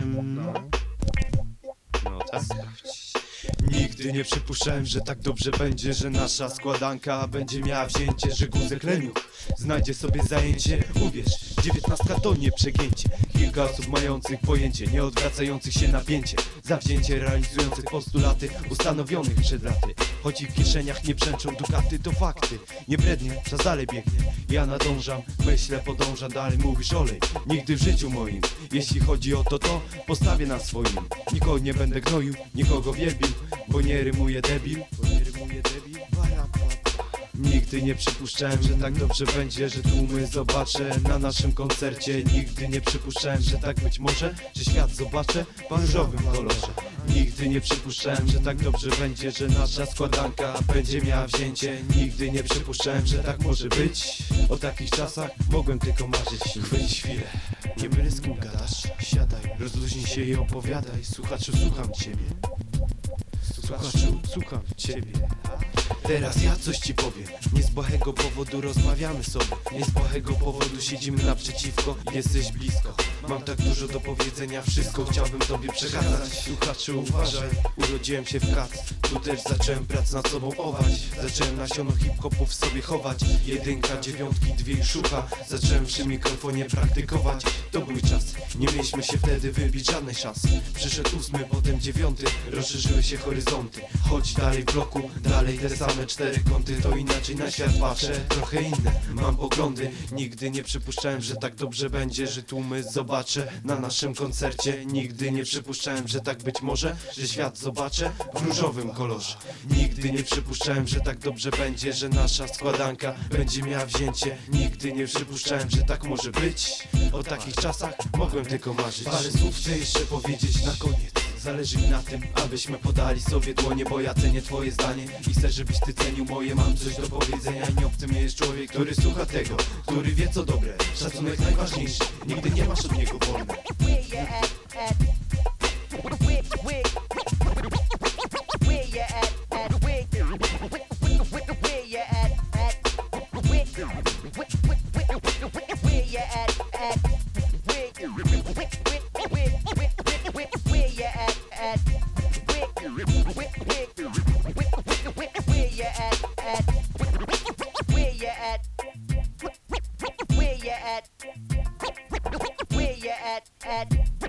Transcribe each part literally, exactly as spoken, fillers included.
No, no tak. Nigdy nie przypuszczałem, że tak dobrze będzie, że nasza składanka będzie miała wzięcie, że guzek leniuch znajdzie sobie zajęcie. Uwierz, dziewiętnastka to nie przegięcie. Kilka osób mających pojęcie, nie odwracających się napięcie, zawzięcie realizujących postulaty ustanowionych przed laty. Choć ich w kieszeniach nie brzęczą dukaty, to fakty. Nie brednie, czas dalej biegnie. Ja nadążam, myślę, podążam dalej. Mówisz olej, nigdy w życiu moim. Jeśli chodzi o to, to postawię na swoim. Nikogo nie będę gnoił, nikogo wielbił, bo nie rymuję debil, bo nie rymuję debil. Nigdy nie przypuszczałem, że tak dobrze będzie, że tłumy zobaczę na naszym koncercie. Nigdy nie przypuszczałem, że tak być może, że świat zobaczę w różowym kolorze. Nigdy nie przypuszczałem, że tak dobrze będzie, że nasza składanka będzie miała wzięcie. Nigdy nie przypuszczałem, że tak może być. O takich czasach mogłem tylko marzyć. Chwyć chwilę, nie byle z kim gadasz. Siadaj, rozluźnij się i opowiadaj. Słuchaczu, słucham ciebie. Słuchaczu, słucham ciebie. Teraz ja coś ci powiem. Nie z błahego powodu rozmawiamy sobie, nie z błahego powodu siedzimy naprzeciwko. Jesteś blisko, mam tak dużo do powiedzenia. Wszystko chciałbym tobie przekazać. Słuchaczu, uważaj, urodziłem się w kat. Tu też zacząłem pracę nad sobą ować. Zacząłem nasiono hip-hopu w sobie chować. Jedynka, dziewiątki, dwie i szucha. Zacząłem przy mikrofonie praktykować. To był czas, nie mieliśmy się wtedy wybić żadnej szansy. Przyszedł ósmy, potem dziewiąty, rozszerzyły się horyzonty. Chodź dalej w bloku, dalej te same cztery kąty. To inaczej na świat patrzę, trochę inne mam poglądy. Nigdy nie przypuszczałem, że tak dobrze będzie, że tłumy zobaczę na naszym koncercie. Nigdy nie przypuszczałem, że tak być może, że świat zobaczę w różowym kolorze. Nigdy nie przypuszczałem, że tak dobrze będzie, że nasza składanka będzie miała wzięcie. Nigdy nie przypuszczałem, że tak może być. O takich czasach mogłem tylko marzyć. Parę słów chcę jeszcze powiedzieć na koniec. Zależy mi na tym, abyśmy podali sobie dłonie, bo ja cenię twoje zdanie i chcę, żebyś ty cenił moje. Mam coś do powiedzenia i nie obcy mnie jest człowiek, który słucha tego, który wie co dobre. Szacunek najważniejszy, nigdy nie masz od niego wolny.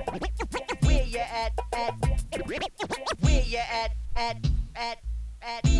Where you at, at, at, at